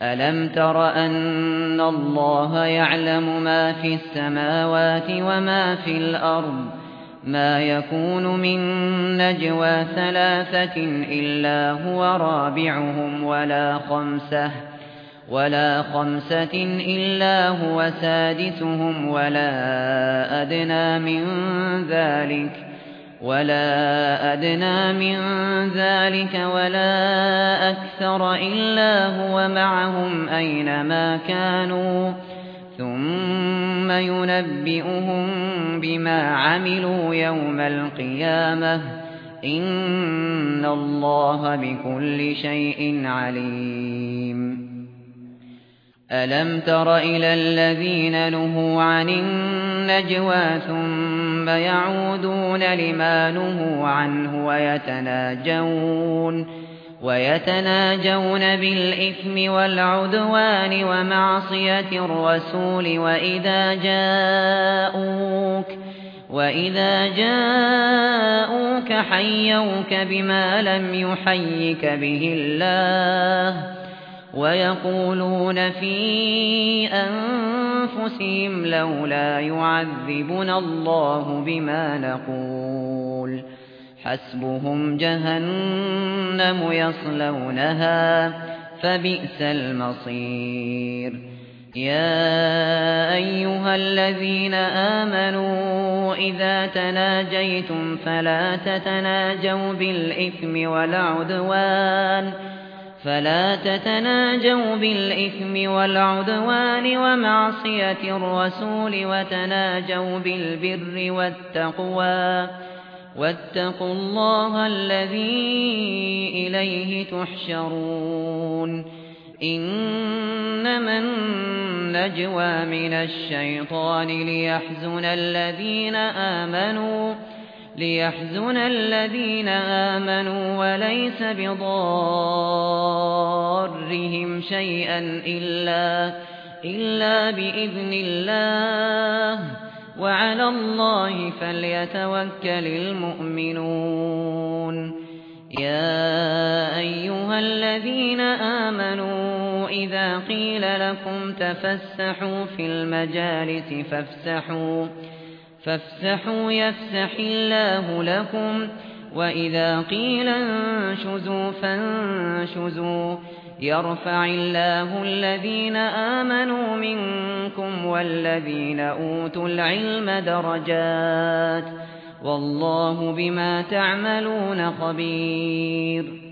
ألم تر أن الله يعلم ما في السماوات وما في الأرض ما يكون من نجوى ثلاثة إلا هو رابعهم ولا خمسة إلا هو سادسهم ولا أدنى من ذلك ولا أكثر إلا هو معهم أينما كانوا ثم ينبئهم بما عملوا يوم القيامة إن الله بكل شيء عليم. ألم تر إلى الذين نهوا عن النجوى ثم يعودون لما نهوا عنه ويتناجون بالإثم والعدوان ومعصية الرسول وإذا جاءوك حيوك بما لم يحيك به الله ويقولون في أنفسهم لولا يعذبنا الله بما نقول حسبهم جهنم يصلونها فبئس المصير. يا أيها الذين آمنوا إذا تناجيتم فلا تتناجوا بالإثم والعدوان ومعصية الرسول وتناجوا بالبر والتقوى واتقوا الله الذي إليه تحشرون. إنما النجوى من الشيطان ليحزن الذين آمنوا وليس بضارهم شيئا إلا بإذن الله وعلى الله فليتوكل المؤمنون. يا أيها الذين آمنوا إذا قيل لكم تفسحوا في المجالس فافسحوا يفسح الله لكم وإذا قيل انشزوا فانشزوا يرفع الله الذين آمنوا منكم والذين أوتوا العلم درجات والله بما تعملون خبير.